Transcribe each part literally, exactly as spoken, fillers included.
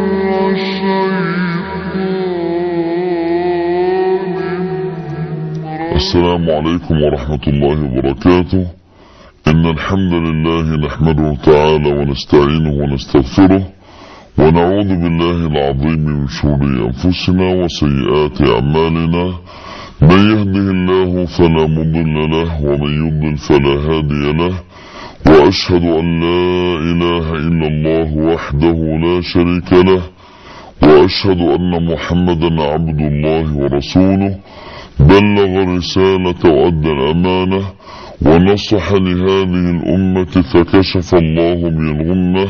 السلام عليكم ورحمة الله وبركاته. إن الحمد لله نحمده تعالى ونستعينه ونستغفره ونعوذ بالله العظيم من شرور أنفسنا وسيئات أعمالنا. من يهده الله فلا مضل له ومن يضلل فلا هادي له، وأشهد أن لا إله إلا الله وحده لا شريك له، وأشهد أن محمدا عبد الله ورسوله بلغ الرسالة وأدى الأمانة ونصح لهذه الأمة فكشف الله به الغمة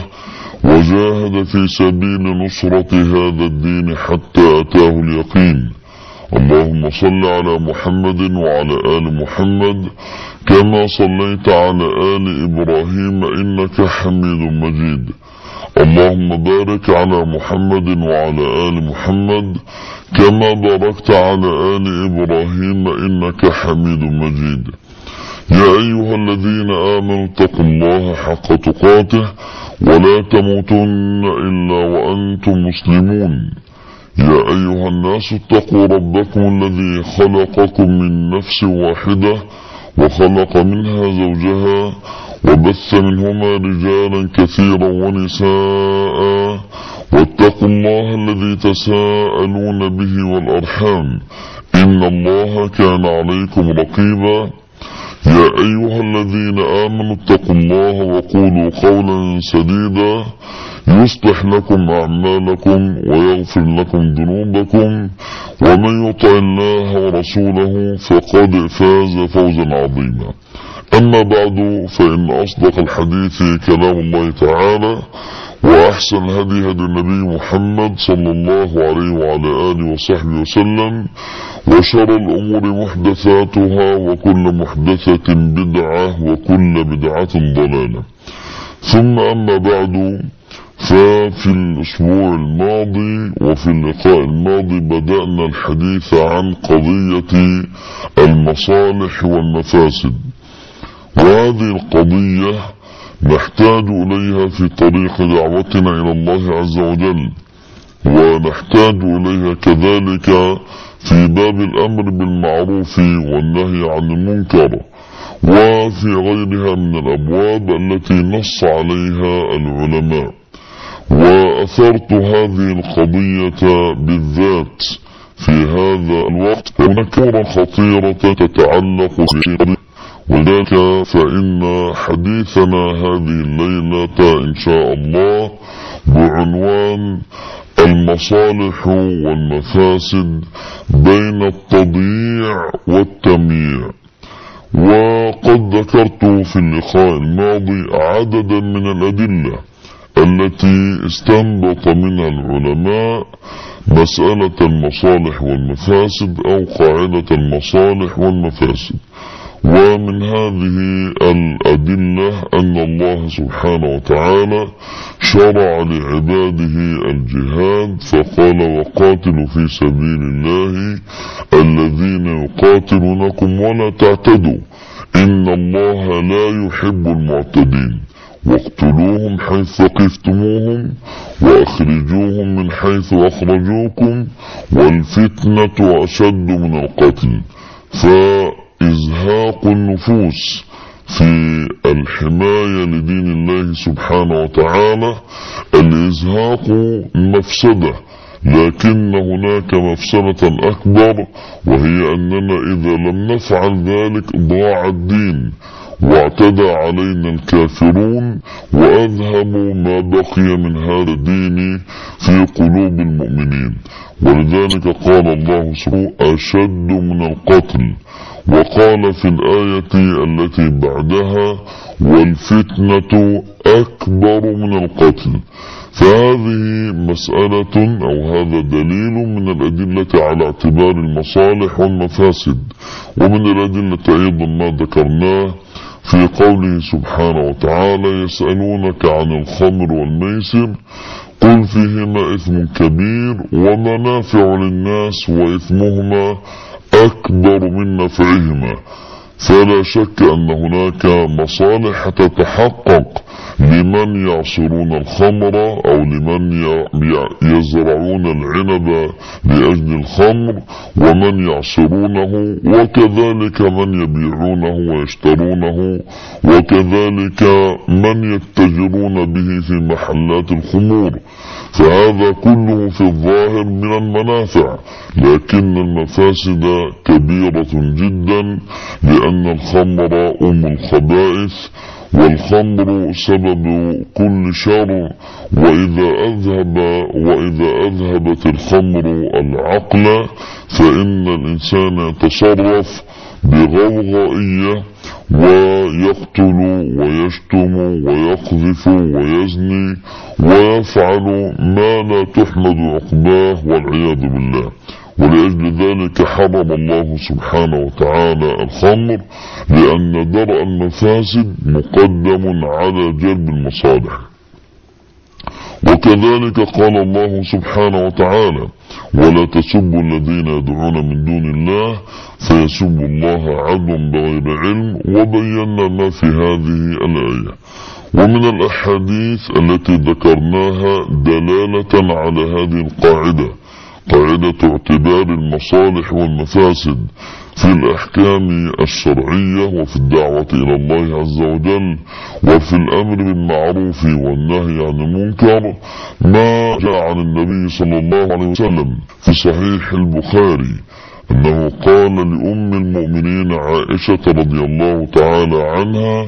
وجاهد في سبيل نصرة هذا الدين حتى أتاه اليقين. اللهم صل على محمد وعلى آل محمد كما صليت على آل إبراهيم إنك حميد مجيد. اللهم بارك على محمد وعلى آل محمد كما باركت على آل إبراهيم إنك حميد مجيد. يا أيها الذين آمنوا اتقوا الله حق تقاته ولا تموتن إلا وأنتم مسلمون. يا أيها الناس اتقوا ربكم الذي خلقكم من نفس واحدة وخلق منها زوجها وبث منهما رجالا كثيرا ونساء، واتقوا الله الذي تساءلون به والأرحام إن الله كان عليكم رقيبا. يا أيها الذين آمنوا اتقوا الله وقولوا قولا سديدا يصلح لكم أعمالكم ويغفر لكم ذنوبكم، ومن يطع الله ورسوله فقد فاز فوزا عظيما. أما بعد، فإن أصدق الحديث كلام الله تعالى، وأحسن الهدي هدي النبي محمد صلى الله عليه وعلى آله وصحبه وسلم، وشر الأمور محدثاتها وكل محدثة بدعة وكل بدعة ضلالة. ثم أما بعد، ففي الأسبوع الماضي وفي اللقاء الماضي بدأنا الحديث عن قضية المصالح والمفاسد، وهذه القضية نحتاج إليها في طريق دعوتنا إلى الله عز وجل، ونحتاج إليها كذلك في باب الأمر بالمعروف والنهي عن المنكر، وفي غيرها من الأبواب التي نص عليها العلماء. وأثرت هذه القضية بالذات في هذا الوقت ونكرة خطيرة تتعلق بقضية، وذلك فإن حديثنا هذه الليلة إن شاء الله بعنوان المصالح والمفاسد بين التضييع والتمييع. وقد ذكرت في اللقاء الماضي عددا من الأدلة التي استنبط منها العلماء مسألة المصالح والمفاسد أو قاعدة المصالح والمفاسد. ومن هذه الأدلة أن الله سبحانه وتعالى شرع لعباده الجهاد، فقال: وقاتلوا في سبيل الله الذين يقاتلونكم ولا تعتدوا إن الله لا يحب المعتدين، واقتلوهم حيث ثقفتموهم وأخرجوهم من حيث أخرجوكم والفتنة أشد من القتل. فإزهاق النفوس في الحماية لدين الله سبحانه وتعالى الإزهاق مفسدة، لكن هناك مفسدة أكبر، وهي أننا إذا لم نفعل ذلك ضاع الدين واعتدى علينا الكافرون وأذهبوا ما بقي من هذا الدين في قلوب المؤمنين. ولذلك قال الله سبحانه: أشد من القتل، وقال في الآية التي بعدها: والفتنة أكبر من القتل. فهذه مسألة أو هذا دليل من الأدلة على اعتبار المصالح والمفاسد. ومن الأدلة أيضا ما ذكرناه في قوله سبحانه وتعالى: يسألونك عن الخمر والميسر قل فيهما إثم كبير ومنافع للناس وإثمهما أكبر من نفعهما. فلا شك أن هناك مصالح تتحقق لمن يعصرون الخمر أو لمن يزرعون العنب لأجل الخمر ومن يعصرونه، وكذلك من يبيعونه ويشترونه، وكذلك من يتجرون به في محلات الخمور. فهذا كله في الظاهر من المنافع، لكن المفاسد كبيرة جدا، لأن الخمر أم الخبائث، والخمر سبب كل شر. وإذا أذهب وإذا أذهبت الخمر العقل فإن الإنسان يتصرف بغوغائية ويقتل ويشتم ويقذف ويزني ويفعل ما لا تحمد عقباه والعياذ بالله. ولأجل ذلك حرم الله سبحانه وتعالى الخمر، لأن درء المفاسد مقدم على جلب المصالح. وكذلك قال الله سبحانه وتعالى: ولا تسبوا الذين يدعون من دون الله فيسبوا الله عدوا بغير علم. وبينا ما في هذه الآية. ومن الأحاديث التي ذكرناها دلالة على هذه القاعدة، قاعدة اعتبار المصالح والمفاسد في الأحكام الشرعية وفي الدعوة إلى الله عز وجل وفي الأمر بالمعروف والنهي عن المنكر، ما جاء عن النبي صلى الله عليه وسلم في صحيح البخاري أنه قال لأم المؤمنين عائشة رضي الله تعالى عنها: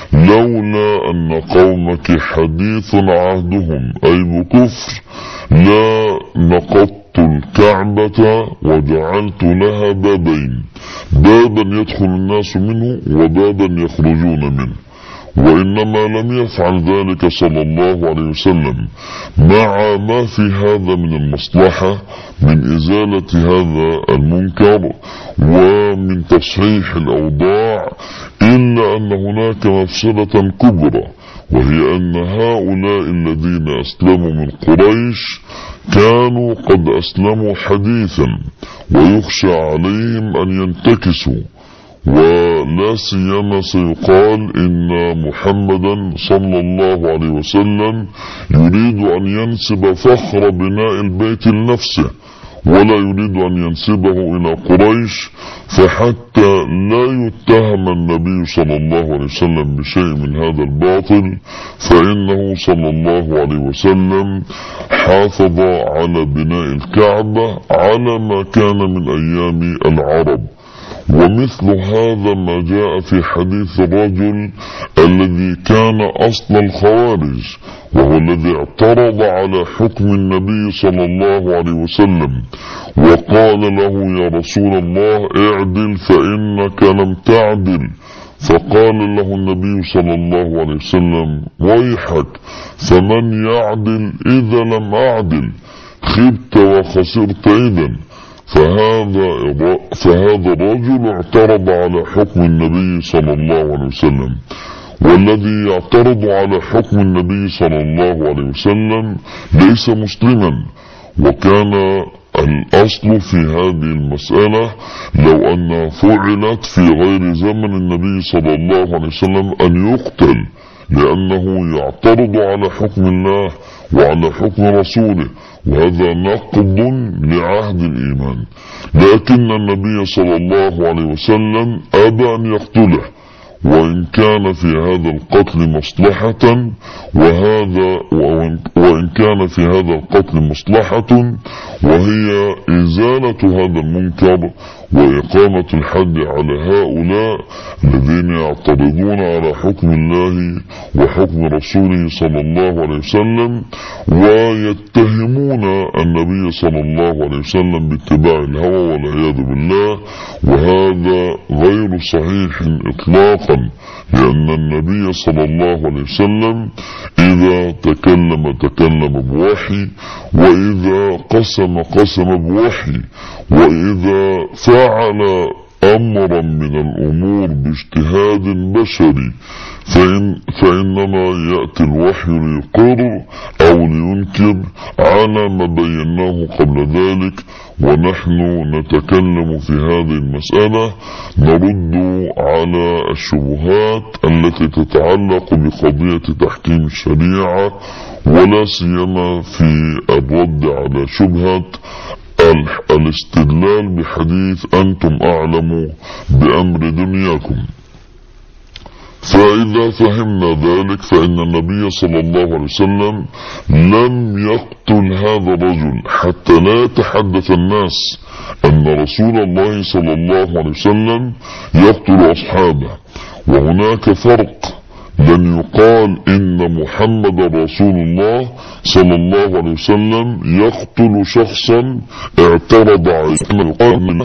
لولا أن قومك حديث عهدهم أي بكفر لا نقضت الكعبة وجعلت لها بابين، بابا يدخل الناس منه وبابا يخرجون منه. وإنما لم يفعل ذلك صلى الله عليه وسلم مع ما في هذا من المصلحة من إزالة هذا المنكر ومن تصحيح الأوضاع، إلا أن هناك مفسدة كبرى، وهي أن هؤلاء الذين أسلموا من قريش كانوا قد أسلموا حديثا، ويخشى عليهم أن ينتكسوا، ولا سيما سيقال إن محمدا صلى الله عليه وسلم يريد أن ينسب فخر بناء البيت لنفسه ولا يريد أن ينسبه إلى قريش، فحتى لا يتهم النبي صلى الله عليه وسلم بشيء من هذا الباطل فإنه صلى الله عليه وسلم حافظ على بناء الكعبة على ما كان من أيام العرب. ومثل هذا ما جاء في حديث الرجل الذي كان أصل الخوارج، وهو الذي اعترض على حكم النبي صلى الله عليه وسلم وقال له: يا رسول الله اعدل فإنك لم تعدل. فقال له النبي صلى الله عليه وسلم: ويحك، فمن يعدل إذا لم أعدل؟ خبت وخسرت إذن. فهذا فهذا الرجل اعترض على حكم النبي صلى الله عليه وسلم، والذي يعترض على حكم النبي صلى الله عليه وسلم ليس مسلما. وكان الأصل في هذه المسألة لو أن فعلت في غير زمن النبي صلى الله عليه وسلم أن يقتل، لأنه يعترض على حكم الله وعلى حكم رسوله، وهذا نقض لعهد الإيمان. لكن النبي صلى الله عليه وسلم أبى أن يقتله، وإن كان في هذا القتل مصلحة وهذا وإن كان في هذا القتل مصلحة وهي إزالة هذا المنكر وإقامة الحد على هؤلاء الذين يعترضون على حكم الله وحكم رسوله صلى الله عليه وسلم ويتهمون النبي صلى الله عليه وسلم باتباع الهوى والعياذ بالله. وهذا غير صحيح إطلاقا، لأن النبي صلى الله عليه وسلم إذا تكلم تكلم بوحي، وإذا قسم قسم بوحي، وإذا فعل أمرا من الأمور باجتهاد بشري فإن فإنما يأتي الوحي ليقر أو لينكر على ما بيناه قبل ذلك. ونحن نتكلم في هذه المسألة نرد على الشبهات التي تتعلق بقضية تحكيم الشريعة، ولا سيما في الرد على شبهة الاستدلال بحديث أنتم أعلم بأمر دنياكم. فإذا فهمنا ذلك فإن النبي صلى الله عليه وسلم لم يقتل هذا الرجل حتى لا يتحدث الناس أن رسول الله صلى الله عليه وسلم يقتل أصحابه. وهناك فرق، لن يقال إن محمد رسول الله صلى الله عليه وسلم يقتل شخصا اعترض عليه، يقتل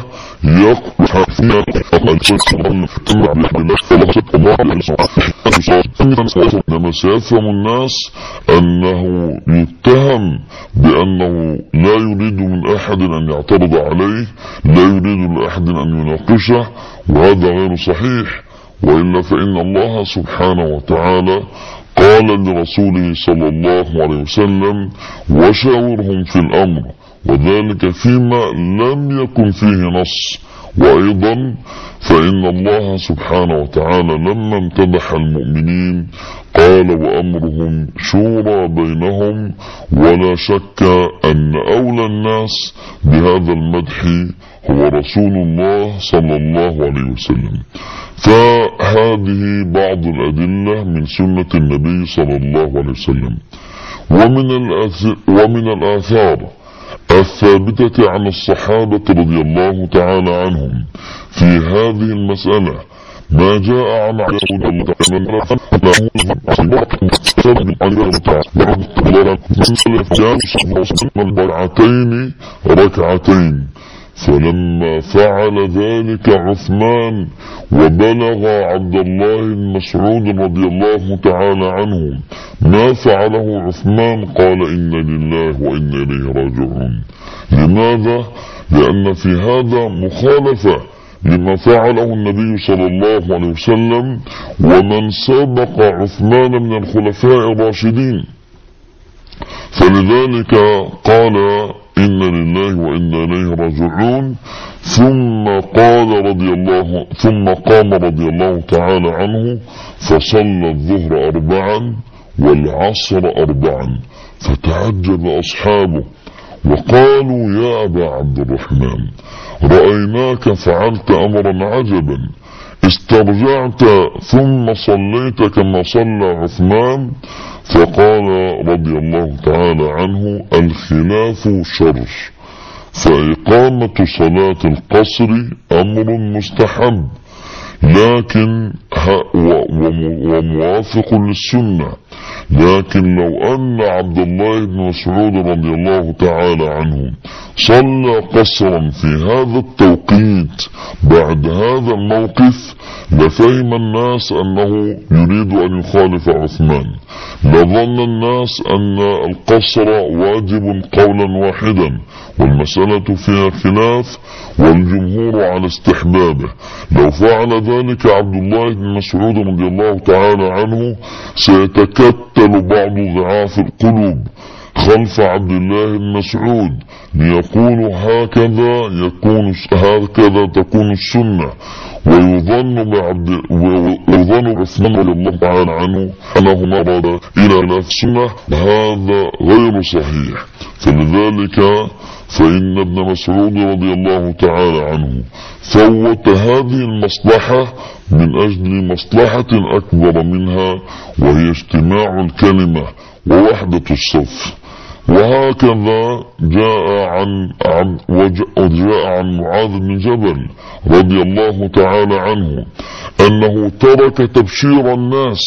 إنما سيفهم الناس أنه يتهم بأنه لا يريد من أحد أن يعترض عليه، لا يريد لأحد أن يناقشه، وهذا غير صحيح. وإلا فإن الله سبحانه وتعالى قال لرسوله صلى الله عليه وسلم وشاورهم في الأمر، وذلك فيما لم يكن فيه نص. وأيضا فإن الله سبحانه وتعالى لما امتدح المؤمنين قال وأمرهم شورى بينهم، ولا شك أن أولى الناس بهذا المدح هو رسول الله صلى الله عليه وسلم. فهذه بعض الأدلة من سنة النبي صلى الله عليه وسلم. ومن ومن الآثار الثابتة عن الصحابة رضي الله تعالى عنهم في هذه المسألة ما جاء عن ركعتين ركعتين فلما فعل ذلك عثمان وبلغ عبد الله بن مسعود رضي الله تعالى عنه ما فعله عثمان قال إنا لله وإنا إليه راجعون. لماذا؟ لأن في هذا مخالفة لما فعله النبي صلى الله عليه وسلم ومن سبق عثمان من الخلفاء الراشدين. فلذلك قال إنا لله وإنا إليه راجعون، ثم قال رضي الله ثم قام رضي الله تعالى عنه فصلى الظهر أربعا والعصر أربعا، فتعجب أصحابه وقالوا يا أبا عبد الرحمن رأيناك فعلت أمرا عجبا، استرجعت ثم صليت كما صلى عثمان. فقال رضي الله تعالى عنه الخلاف شر، فإقامة صلاة القصر أمر مستحب لكن وموافق للسنة، لكن لو أن عبد الله بن مسعود رضي الله تعالى عنه صلى قصرا في هذا التوقيت بعد هذا الموقف لفهم الناس أنه يريد أن يخالف عثمان، لظن الناس أن القصر واجب قولا واحدا والمسألة فيها خلاف والجمهور على استحبابه. لو فعل ذلك عبد الله بن مسعود رضي الله تعالى عنه سيتكتل بعض ضعاف القلوب خلف عبد الله بن مسعود ليقولوا هكذا يكون هكذا تكون السنة، ويظن بعبد ويظن عثمان رضي الله تعالى عنه أنه مرد إلى السنة، هذا غير صحيح. فلذلك فإن ابن مسعود رضي الله تعالى عنه فوت هذه المصلحة من أجل مصلحة أكبر منها وهي اجتماع الكلمة ووحدة الصف. وهكذا جاء عن, عن وجاء عن معاذ بن جبل رضي الله تعالى عنه أنه ترك تبشير الناس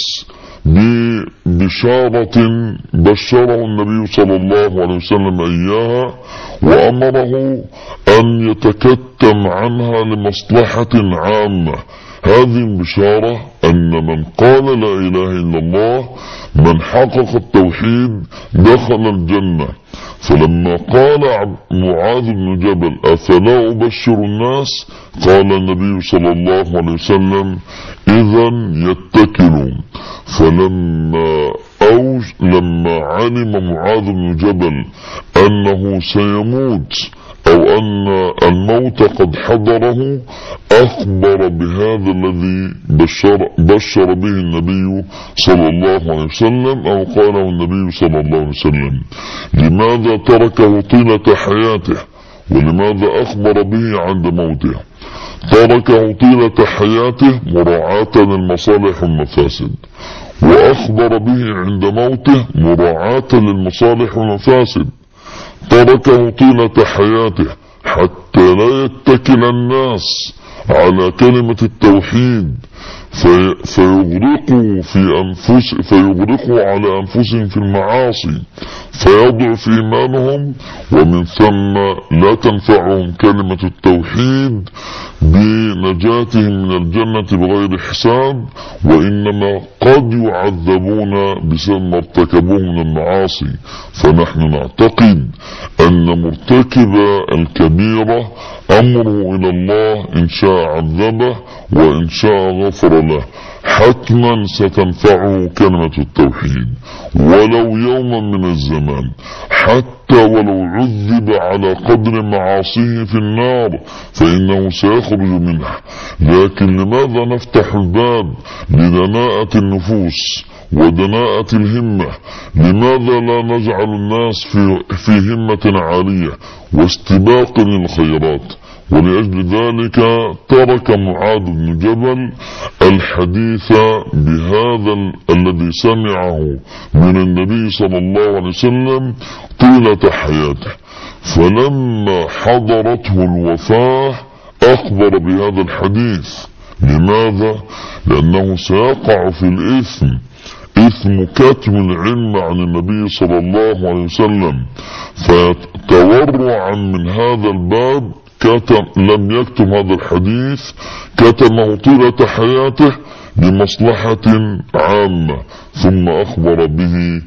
ببشارة بشره النبي صلى الله عليه وسلم إياها، وأمره أن يتكتم عنها لمصلحة عامة. هذه البشارة أن من قال لا إله إلا الله من حقق التوحيد دخل الجنة. فلما قال معاذ بن جبل أفلا أبشر الناس قال النبي صلى الله عليه وسلم إذن يتكلون. فلما أوج لما علم معاذ بن جبل أنه سيموت أو أن الموت قد حضره أخبر بهذا الذي بشر, بشر به النبي صلى الله عليه وسلم أو قاله النبي صلى الله عليه وسلم. لماذا تركه طيلة حياته؟ ولماذا أخبر به عند موته؟ تركه طيلة حياته مراعاة للمصالح والمفاسد، وأخبر به عند موته مراعاة للمصالح والمفاسد. تركه طيلة حياته حتى لا يتكل الناس على كلمة التوحيد في فيغرقوا في أنفس فيغرقوا على أنفسهم في المعاصي فيضعف إيمانهم، ومن ثم لا تنفعهم كلمة التوحيد بنجاتهم من الجنة بغير حساب، وإنما قد يعذبون بسبب ما ارتكبوه من المعاصي. فنحن نعتقد أن مرتكب الكبيرة أمره إلى الله، إن شاء عذبه وإن شاء غفر له. حتما ستنفعه كلمة التوحيد ولو يوما من الزمان، حتى ولو عذب على قدر معاصيه في النار فإنه سيخرج منها. لكن لماذا نفتح الباب لدناءة النفوس ودناءة الهمة؟ لماذا لا نجعل الناس في, في همة عالية واستباق للخيرات؟ ولأجل ذلك ترك معاذ بن جبل الحديث بهذا الذي سمعه من النبي صلى الله عليه وسلم طيلة حياته. فلما حضرته الوفاة أخبر بهذا الحديث. لماذا؟ لأنه سيقع في الإثم، إثم كتم العلم عن النبي صلى الله عليه وسلم، فتورعا من هذا الباب كتم لم يكتم هذا الحديث، كتمه طيلة حياته لمصلحة عامة، ثم أخبر به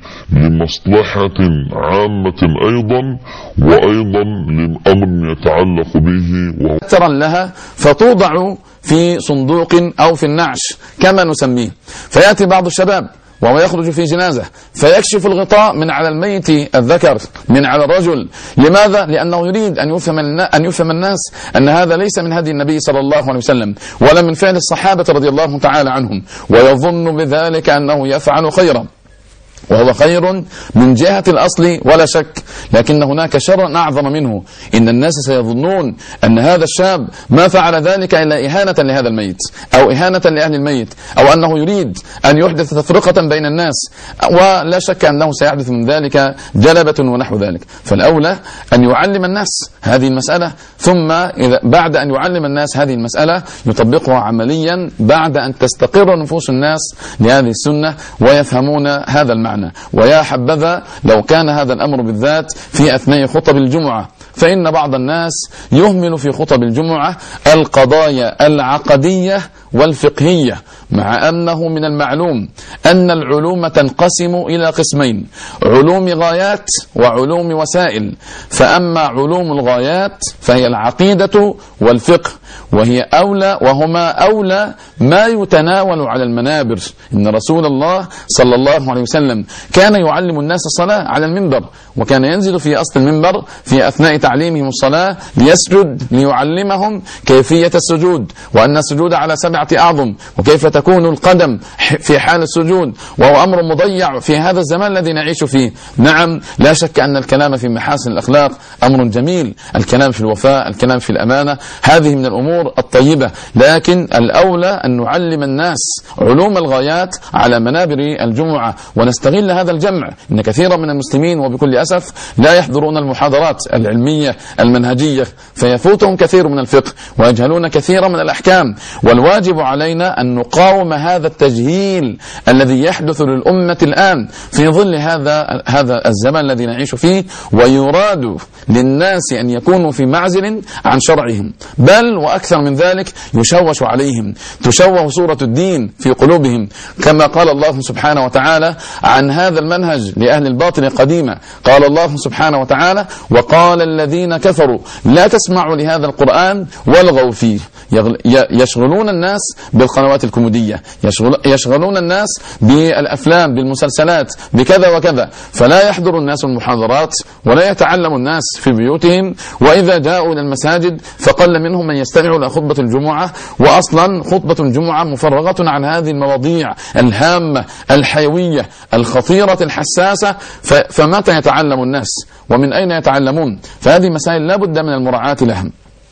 لمصلحة عامة أيضا، وأيضا لأمر يتعلق به وهو ترى لها فتوضع في صندوق أو في النعش كما نسميه. فيأتي بعض الشباب وهو يخرج في جنازة فيكشف الغطاء من على الميت الذكر من على الرجل. لماذا؟ لأنه يريد أن يفهم أن يفهم الناس أن هذا ليس من هدي النبي صلى الله عليه وسلم ولا من فعل الصحابة رضي الله تعالى عنهم، ويظن بذلك أنه يفعل خيرا، وهو خير من جهة الأصل ولا شك، لكن هناك شر أعظم منه. إن الناس سيظنون أن هذا الشاب ما فعل ذلك إلا إهانة لهذا الميت أو إهانة لأهل الميت، أو أنه يريد أن يحدث تفرقة بين الناس، ولا شك أنه سيحدث من ذلك جلبة ونحو ذلك. فالأولى أن يعلم الناس هذه المسألة، ثم إذا بعد أن يعلم الناس هذه المسألة يطبقها عمليا بعد أن تستقر نفوس الناس لهذه السنة ويفهمون هذا المعنى. ويا حبذا لو كان هذا الأمر بالذات في أثناء خطب الجمعة، فإن بعض الناس يهمل في خطب الجمعة القضايا العقدية والفقهية، مع أنه من المعلوم أن العلوم تنقسم إلى قسمين: علوم غايات وعلوم وسائل. فأما علوم الغايات فهي العقيدة والفقه، وهي أولى وهما أولى ما يتناول على المنابر. إن رسول الله صلى الله عليه وسلم كان يعلم الناس الصلاة على المنبر، وكان ينزل في أصل المنبر في أثناء تعليمهم الصلاة ليسجد ليعلمهم كيفية السجود، وأن السجود على سبعة أعظم، وكيف تكون القدم في حال السجود، وهو أمر مضيع في هذا الزمان الذي نعيش فيه. نعم، لا شك أن الكلام في محاسن الأخلاق أمر جميل، الكلام في الوفاء، الكلام في الأمانة، هذه من الأمور الطيبة، لكن الأولى أن نعلم الناس علوم الغايات على منابر الجمعة ونستغل هذا الجمع. إن كثيرا من المسلمين وبكل أسف لا يحضرون المحاضرات العلمية المنهجية، فيفوتهم كثير من الفقه ويجهلون كثيرا من الأحكام. والواجب علينا أن نقاوم هذا التجهيل الذي يحدث للأمة الآن في ظل هذا هذا الزمان الذي نعيش فيه، ويراد للناس أن يكونوا في معزل عن شرعهم، بل وأكثر من ذلك يشوش عليهم، تشوه صورة الدين في قلوبهم، كما قال الله سبحانه وتعالى عن هذا المنهج لأهل الباطل قديما. قال الله سبحانه وتعالى: وقال الذين كفروا لا تسمعوا لهذا القرآن والغوا فيه. يشغلون الناس بالقنوات الكوميدية، يشغل يشغلون الناس بالأفلام، بالمسلسلات، بكذا وكذا، فلا يحضر الناس المحاضرات ولا يتعلم الناس في بيوتهم، وإذا جاءوا إلى المساجد فقل منهم من يستمع إلى خطبة الجمعة، وأصلا خطبة الجمعة مفرغة عن هذه المواضيع الهامة الحيوية الخطيرة الحساسة، فمتى يتعلم الناس ومن أين يتعلمون؟ فهذه مسائل لا بد من المراعاة لها.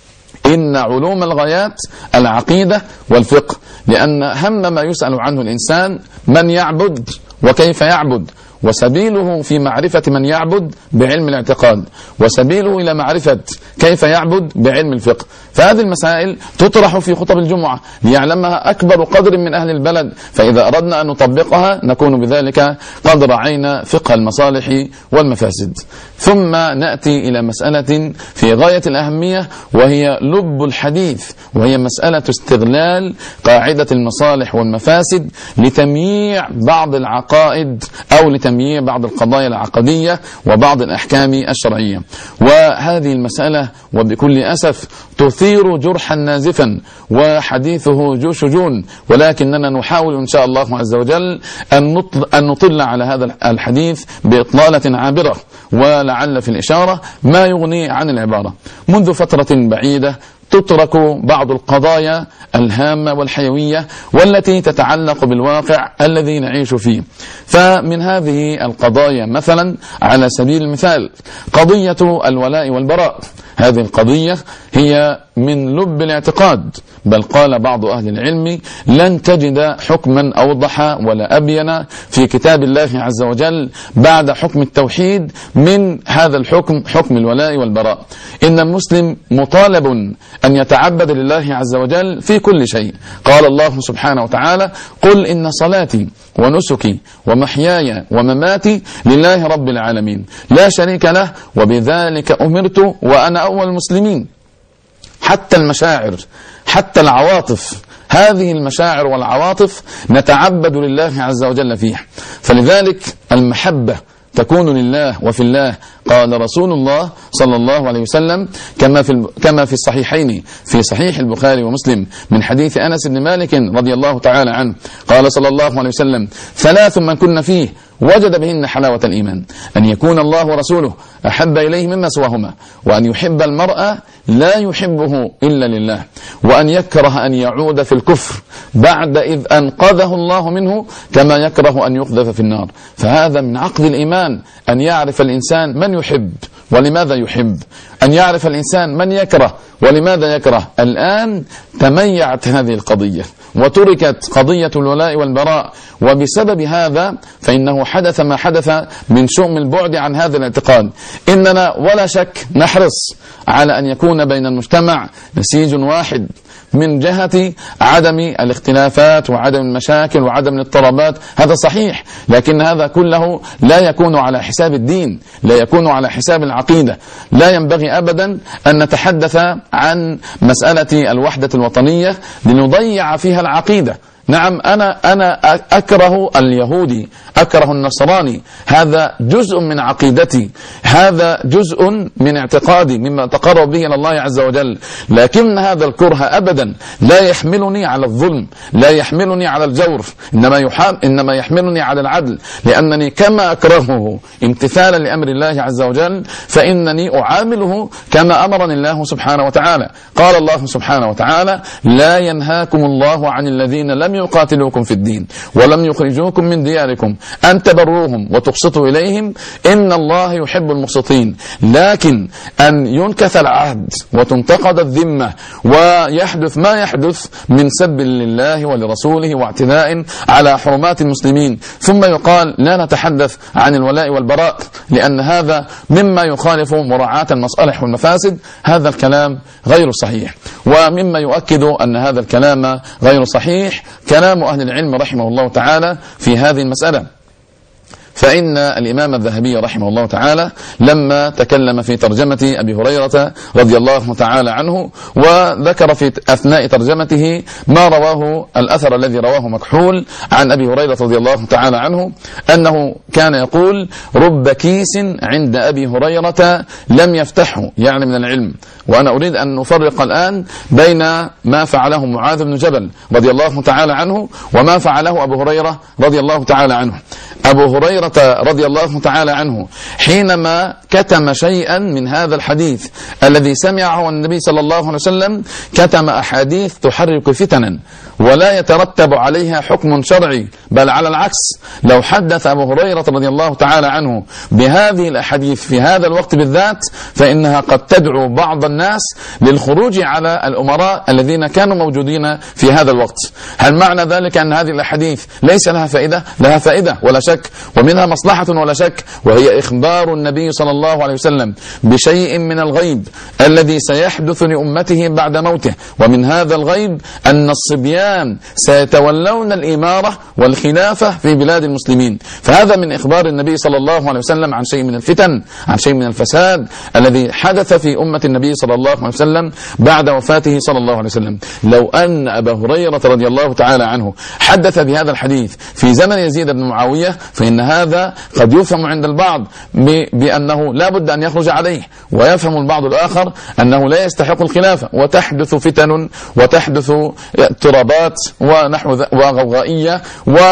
إن علوم الغايات العقيدة والفقه، لأن هم ما يسأل عنه الإنسان من يعبد وكيف يعبد، وسبيله في معرفة من يعبد بعلم الاعتقاد، وسبيله إلى معرفة كيف يعبد بعلم الفقه. فهذه المسائل تطرح في خطب الجمعة ليعلمها أكبر قدر من أهل البلد، فإذا أردنا أن نطبقها نكون بذلك قد رعينا فقه المصالح والمفاسد. ثم نأتي إلى مسألة في غاية الأهمية وهي لب الحديث، وهي مسألة استغلال قاعدة المصالح والمفاسد لتمييع بعض العقائد أو لتمييع بعض القضايا العقدية وبعض الأحكام الشرعية. وهذه المسألة وبكل أسف تثير جرحا نازفا وحديثه جو شجون، ولكننا نحاول إن شاء الله عز وجل أن نطل على هذا الحديث بإطلالة عابرة، ولعل في الإشارة ما يغني عن العبارة. منذ فترة بعيدة تترك بعض القضايا الهامة والحيوية والتي تتعلق بالواقع الذي نعيش فيه. فمن هذه القضايا مثلا على سبيل المثال قضية الولاء والبراء. هذه القضية هي من لب الاعتقاد، بل قال بعض أهل العلم لن تجد حكما أوضح ولا أبين في كتاب الله عز وجل بعد حكم التوحيد من هذا الحكم، حكم الولاء والبراء. إن المسلم مطالب أن يتعبد لله عز وجل في كل شيء. قال الله سبحانه وتعالى: قل إن صلاتي ونسكي ومحياي ومماتي لله رب العالمين لا شريك له وبذلك أمرت وأنا أول المسلمين. حتى المشاعر، حتى العواطف، هذه المشاعر والعواطف نتعبد لله عز وجل فيها. فلذلك المحبة تكون لله وفي الله. قال رسول الله صلى الله عليه وسلم كما في كما في الصحيحين في صحيح البخاري ومسلم من حديث أنس بن مالك رضي الله تعالى عنه، قال صلى الله عليه وسلم: ثلاث من كن فيه وجد بهن حلاوة الإيمان، أن يكون الله ورسوله أحب إليه مما سواهما، وأن يحب المرء لا يحبه إلا لله، وأن يكره أن يعود في الكفر بعد إذ أنقذه الله منه كما يكره أن يقذف في النار. فهذا من عقد الإيمان، أن يعرف الإنسان من يحب ولماذا يحب، أن يعرف الإنسان من يكره ولماذا يكره. الآن تميعت هذه القضية وتركت قضية الولاء والبراء، وبسبب هذا فإنه حدث ما حدث من شؤم البعد عن هذا الاعتقاد. إننا ولا شك نحرص على أن يكون بين المجتمع نسيج واحد من جهة عدم الاختلافات وعدم المشاكل وعدم الاضطرابات، هذا صحيح، لكن هذا كله لا يكون على حساب الدين، لا يكون على حساب العقيدة. لا ينبغي أبدا أن نتحدث عن مسألة الوحدة الوطنية لنضيع فيها العقيدة. نعم، أنا أنا أكره اليهودي، أكره النصراني، هذا جزء من عقيدتي، هذا جزء من اعتقادي مما تقرب به إلى الله عز وجل، لكن هذا الكره أبدا لا يحملني على الظلم، لا يحملني على الجور، إنما يحام إنما يحملني على العدل، لأنني كما أكرهه امتثالا لأمر الله عز وجل فإنني أعامله كما أمرني الله سبحانه وتعالى. قال الله سبحانه وتعالى: لا ينهاكم الله عن الذين لم يقاتلوكم في الدين ولم يخرجوكم من دياركم أن تبروهم وتقسطوا إليهم إن الله يحب المقسطين. لكن أن ينكث العهد وتنتقد الذمة ويحدث ما يحدث من سب لله ولرسوله واعتداء على حرمات المسلمين، ثم يقال لا نتحدث عن الولاء والبراء لأن هذا مما يخالف مراعاة المصالح والمفاسد، هذا الكلام غير صحيح. ومما يؤكد أن هذا الكلام غير صحيح كلام أهل العلم رحمه الله تعالى في هذه المسألة. فإن الإمام الذهبي رحمه الله تعالى لما تكلم في ترجمة أبي هريرة رضي الله تعالى عنه وذكر في أثناء ترجمته ما رواه الأثر الذي رواه مكحول عن أبي هريرة رضي الله تعالى عنه أنه كان يقول رب كيس عند أبي هريرة لم يفتحه، يعني من العلم. وأنا أريد أن نفرق الآن بين ما فعله معاذ بن جبل رضي الله تعالى عنه وما فعله أبو هريرة رضي الله تعالى عنه. أبو هريرة رضي الله تعالى عنه حينما كتم شيئا من هذا الحديث الذي سمعه النبي صلى الله عليه وسلم كتم أحاديث تحرك فتنا ولا يترتب عليها حكم شرعي، بل على العكس لو حدث أبو هريرة رضي الله تعالى عنه بهذه الأحاديث في هذا الوقت بالذات فإنها قد تدعو بعض الناس للخروج على الأمراء الذين كانوا موجودين في هذا الوقت. هل معنى ذلك أن هذه الأحاديث ليس لها فائدة؟ لها فائدة ولا شك، ومنها مصلحة ولا شك، وهي إخبار النبي صلى الله عليه وسلم بشيء من الغيب الذي سيحدث لأمته بعد موته. ومن هذا الغيب أن الصبيان سيتولون الإمارة والخلافة في بلاد المسلمين، فهذا من إخبار النبي صلى الله عليه وسلم عن شيء من الفتن، عن شيء من الفساد الذي حدث في أمة النبي صلى الله عليه وسلم بعد وفاته صلى الله عليه وسلم. لو أن أبا هريرة رضي الله تعالى عنه حدث بهذا الحديث في زمن يزيد بن معاوية فإن هذا قد يفهم عند البعض بأنه لا بد أن يخرج عليه، ويفهم البعض الآخر أنه لا يستحق الخلافة، وتحدث فتن وتحدث اضطرابات ونحو وغوغائية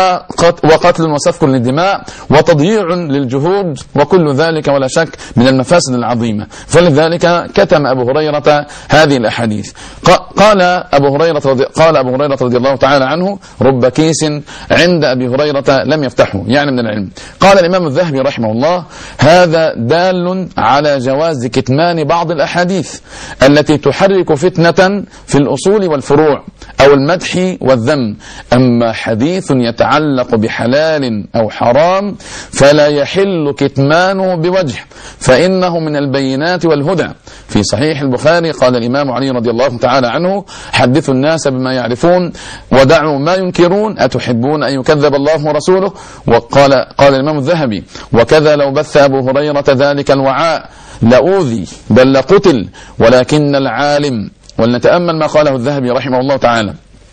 وقتل وسفك للدماء وتضييع للجهود وكل ذلك ولا شك من المفاسد العظيمة. فلذلك كتم أبو هريرة هذه الأحاديث. قال أبو هريرة رضي قال أبو هريرة رضي الله تعالى عنه رب كيس عند أبي هريرة لم يفتحه، يعني من العلم. قال الإمام الذهبي رحمه الله هذا دال على جواز كتمان بعض الأحاديث التي تحرك فتنة في الأصول والفروع أو المدح والذم. أما حديث يتعلق بحلال أو حرام فلا يحل كتمانه بوجه، فإنه من البينات والهدى. في صحيح البخاري قال الإمام علي رضي الله تعالى عنه حدثوا الناس بما يعرفون ودعوا ما ينكرون أتحبون أن يكذب الله ورسوله. وقال قال الإمام الذهبي وكذا لو بث أبو هريرة ذلك الوعاء لأوذي بل لقتل ولكن العالم. ولنتأمل ما قاله الذهبي رحمه الله تعالى.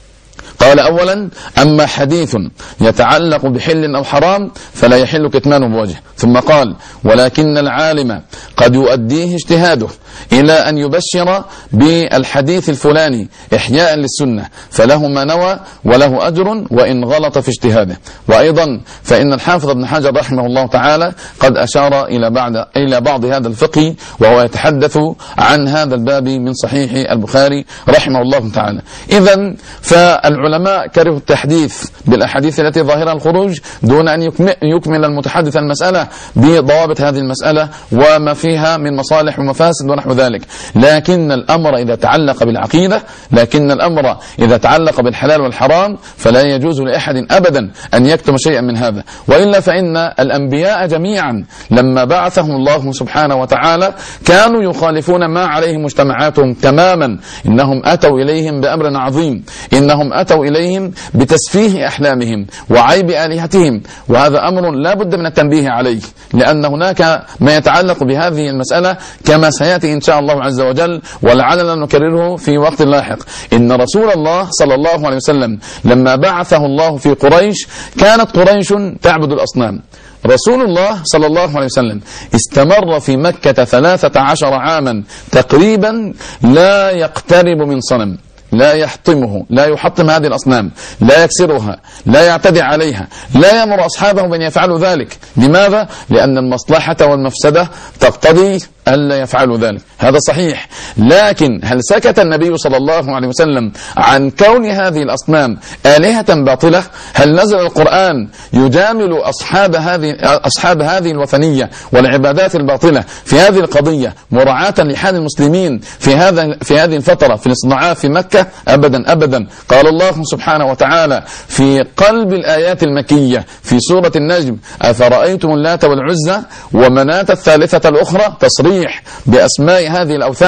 قال أولا أما حديث يتعلق بحل أو حرام فلا يحل كتمانه بوجه، ثم قال ولكن العالم قد يؤديه اجتهاده إلى أن يبشر بالحديث الفلاني إحياء للسنة فله ما نوى وله أجر وإن غلط في اجتهاده. وأيضا فإن الحافظ ابن حجر رحمه الله تعالى قد أشار إلى بعض إلى بعض هذا الفقه وهو يتحدث عن هذا الباب من صحيح البخاري رحمه الله تعالى. إذن فالعلماء كرهوا التحديث بالأحاديث التي ظاهرها الخروج دون أن يكمل المتحدث المسألة بضوابط هذه المسألة وما فيها من مصالح ومفاسد ونحو ذلك. لكن الأمر إذا تعلق بالعقيدة لكن الأمر إذا تعلق بالحلال والحرام فلا يجوز لأحد أبدا أن يكتم شيئا من هذا. وإلا فإن الأنبياء جميعا لما بعثهم الله سبحانه وتعالى كانوا يخالفون ما عليه مجتمعاتهم تماما. إنهم أتوا إليهم بأمر عظيم، إنهم أتوا إليهم بتسفيه أحلامهم وعيب آلهتهم، وهذا أمر لا بد من التنبيه عليه، لأن هناك ما يتعلق بهذه المسألة كما سيأتي إن شاء الله عز وجل ولعلنا نكرره في وقت لاحق. إن رسول الله صلى الله عليه وسلم لما بعثه الله في قريش كانت قريش تعبد الأصنام. رسول الله صلى الله عليه وسلم استمر في مكة ثلاثة عشر عاما تقريبا لا يقترب من صنم، لا يحطمه، لا يحطم هذه الأصنام، لا يكسرها، لا يعتدي عليها، لا يأمر أصحابه بأن يفعلوا ذلك. لماذا؟ لأن المصلحة والمفسدة تقتضي ألا يفعلوا ذلك. هذا صحيح. لكن هل سكت النبي صلى الله عليه وسلم عن كون هذه الأصنام آلهة باطلة؟ هل نزل القرآن يجامل أصحاب هذه أصحاب هذه الوثنية والعبادات الباطلة في هذه القضية مراعاة لحال المسلمين في هذا في هذه الفترة في الاصطناعات في مكة؟ أبدا أبدا. قال الله سبحانه وتعالى في قلب الآيات المكية في سورة النجم أفرأيتم اللات والعزى ومناة الثالثة الأخرى تصريح بأسماء هذه الأوثان.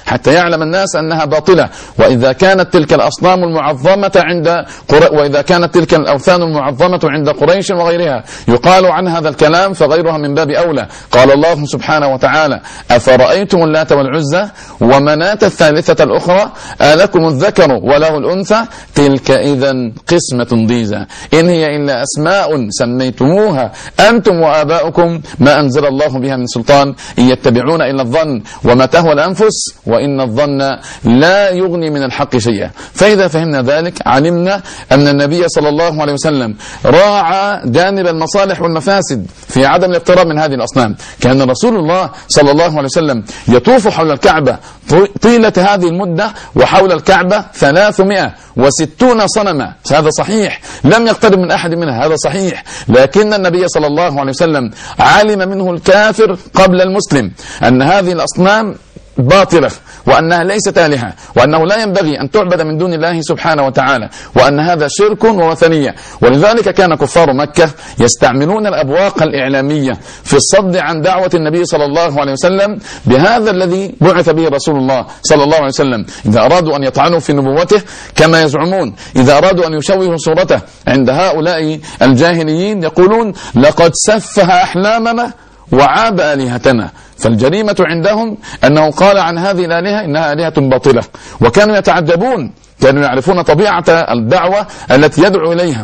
حتى يعلم الناس أنها باطلة. وإذا كانت تلك الأصنام المعظمة عند قر... وإذا كانت تلك الأوثان المعظمة عند قريش وغيرها يقال عن هذا الكلام فغيرها من باب أولى. قال الله سبحانه وتعالى: أفرأيتم اللات والعزى ومناة الثالثة الأخرى ألكم الذكر وله الأنثى تلك إذا قسمة ضيزى إن هي إلا أسماء سميتموها أنتم وآباؤكم ما أنزل الله بها من سلطان إن يتبعون إلا الظن وما تهوى الأنفس وإن الظن لا يغني من الحق شيئا. فإذا فهمنا ذلك علمنا أن النبي صلى الله عليه وسلم راعى جانب المصالح والمفاسد في عدم الاقتراب من هذه الأصنام. كان رسول الله صلى الله عليه وسلم يطوف حول الكعبة طيلة هذه المدة وحول الكعبة ثلاثمائة وستون صنما، هذا صحيح، لم يقترب من أحد منها، هذا صحيح. لكن النبي صلى الله عليه وسلم علم منه الكافر قبل المسلم أن هذه الأصنام باطلة وأنها ليست آلهة وأنه لا ينبغي أن تعبد من دون الله سبحانه وتعالى وأن هذا شرك ووثنية. ولذلك كان كفار مكة يستعملون الأبواق الإعلامية في الصد عن دعوة النبي صلى الله عليه وسلم بهذا الذي بعث به رسول الله صلى الله عليه وسلم. إذا أرادوا أن يطعنوا في نبوته كما يزعمون، إذا أرادوا أن يشوهوا صورته عند هؤلاء الجاهليين يقولون: لقد سفه أحلامنا وعاب آلهتنا. فالجريمة عندهم أنه قال عن هذه الآلهة إنها آلهة باطلة، وكانوا يتعجبون، كانوا يعرفون طبيعة الدعوة التي يدعو إليها،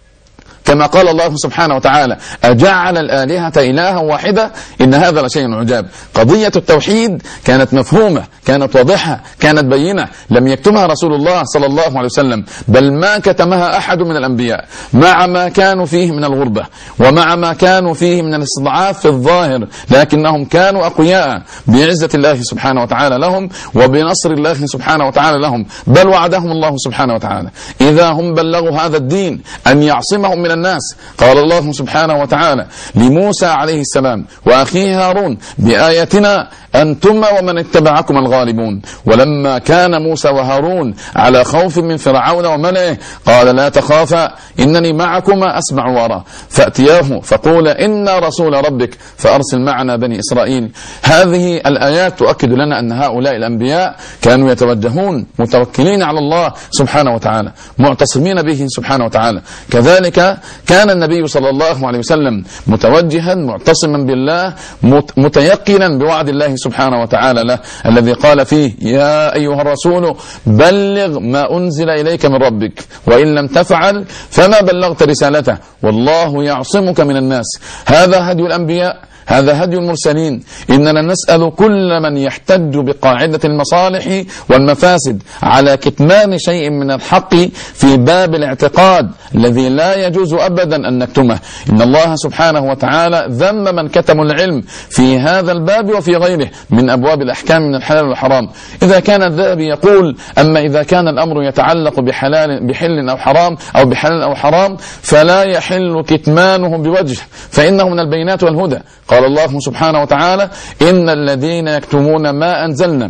كما قال الله سبحانه وتعالى: أجعل الآلهة إلها واحدة إن هذا لشيء عجاب. قضية التوحيد كانت مفهومة، كانت واضحة، كانت بينة، لم يكتمها رسول الله صلى الله عليه وسلم، بل ما كتمها أحد من الأنبياء مع ما كانوا فيه من الغربة ومع ما كانوا فيه من الاستضعاف في الظاهر، لكنهم كانوا أقوياء بعزة الله سبحانه وتعالى لهم وبنصر الله سبحانه وتعالى لهم، بل وعدهم الله سبحانه وتعالى إذا هم بلغوا هذا الدين أن يعصمهم من الناس. قال الله سبحانه وتعالى لموسى عليه السلام وأخيه هارون: بآياتنا أنتم ومن اتبعكم الغالبون. ولما كان موسى وهارون على خوف من فرعون وملئه قال: لا تخافا إنني معكما أسمع وأرى فأتياه فقولا إنا رسول ربك فأرسل معنا بني إسرائيل. هذه الآيات تؤكد لنا أن هؤلاء الأنبياء كانوا يتوجهون متوكلين على الله سبحانه وتعالى معتصمين به سبحانه وتعالى. كذلك كان النبي صلى الله عليه وسلم متوجها معتصما بالله متيقنا بوعد الله سبحانه وتعالى له الذي قال فيه: يا أيها الرسول بلغ ما أنزل إليك من ربك وإن لم تفعل فما بلغت رسالته والله يعصمك من الناس. هذا هدي الأنبياء، هذا هدي المرسلين. إننا نسأل كل من يحتج بقاعدة المصالح والمفاسد على كتمان شيء من الحق في باب الاعتقاد الذي لا يجوز أبدا أن نكتمه. إن الله سبحانه وتعالى ذم من كتموا العلم في هذا الباب وفي غيره من أبواب الأحكام من الحلال والحرام. إذا كان الذهبي يقول: أما إذا كان الأمر يتعلق بحلال بحل أو حرام أو بحلال أو حرام فلا يحل كتمانه بوجه فإنه من البينات والهدى. قال الله سبحانه وتعالى: إن الذين يكتمون ما أنزلنا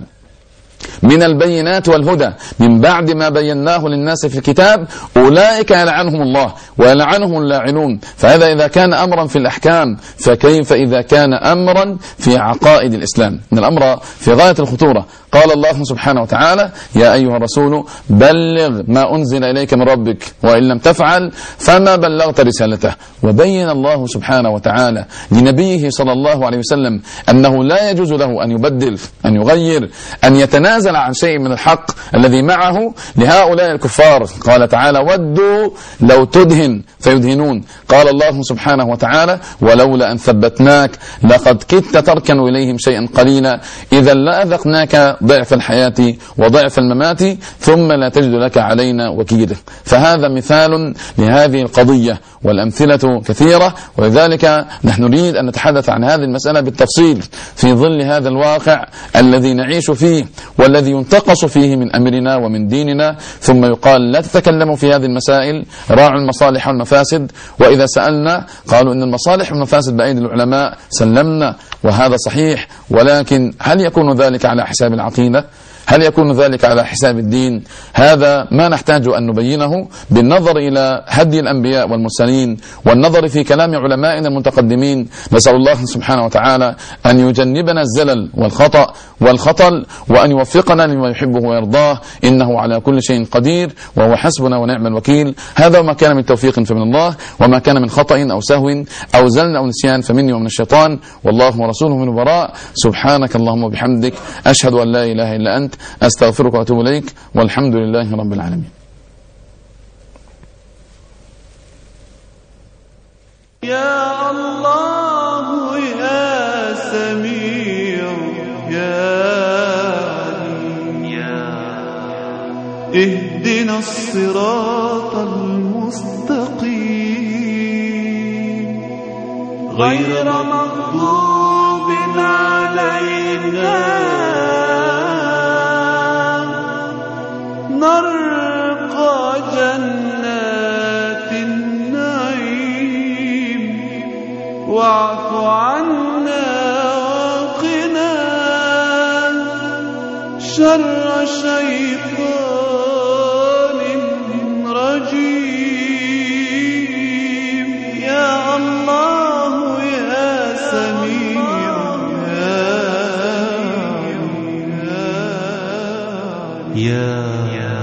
من البينات والهدى من بعد ما بيناه للناس في الكتاب أولئك يلعنهم الله ويلعنهم اللاعنون. فهذا إذا كان أمرا في الأحكام فكيف إذا كان أمرا في عقائد الإسلام؟ إن الأمر في غاية الخطورة. قال الله سبحانه وتعالى: يا أيها الرسول بلغ ما أنزل إليك من ربك وإن لم تفعل فما بلغت رسالته. وبين الله سبحانه وتعالى لنبيه صلى الله عليه وسلم أنه لا يجوز له أن يبدل، أن يغير، أن يتنازل عن شيء من الحق الذي معه لهؤلاء الكفار. قال تعالى: ودوا لو تدهن فيدهنون. قال الله سبحانه وتعالى: ولولا أن ثبتناك لقد كدت تركن إليهم شيئا قليلا إذا لأذقناك ضعف الحياة وضعف الممات ثم لا تجد لك علينا وكيلا. فهذا مثال لهذه القضية والأمثلة كثيرة، ولذلك نحن نريد أن نتحدث عن هذه المسألة بالتفصيل في ظل هذا الواقع الذي نعيش فيه والذي ينتقص فيه من أمرنا ومن ديننا. ثم يقال: لا تتكلموا في هذه المسائل، راعوا المصالح والمفاسد. وإذا سألنا قالوا إن المصالح والمفاسد بأيدي العلماء، سلمنا وهذا صحيح، ولكن هل يكون ذلك على حساب العقيدة؟ هل يكون ذلك على حساب الدين؟ هذا ما نحتاج أن نبينه بالنظر إلى هدي الأنبياء والمرسلين والنظر في كلام علمائنا المتقدمين. نسأل الله سبحانه وتعالى أن يجنبنا الزلل والخطأ والخطل، وأن يوفقنا لما يحبه ويرضاه، إنه على كل شيء قدير وهو حسبنا ونعم الوكيل. هذا ما كان من توفيق فمن الله، وما كان من خطأ أو سهو أو زلل أو نسيان فمني ومن الشيطان، والله ورسوله من براء. سبحانك اللهم وبحمدك، أشهد أن لا إله إلا أنت، أستغفرك وأتوب إليك، والحمد لله رب العالمين. يا الله يا سميع يا عليم، اهدنا الصراط المستقيم غير مغضوب علينا نرقى جنات النعيم، واعف عنا وقنا شر شيطان رجيم. يا الله يا سميع يا يا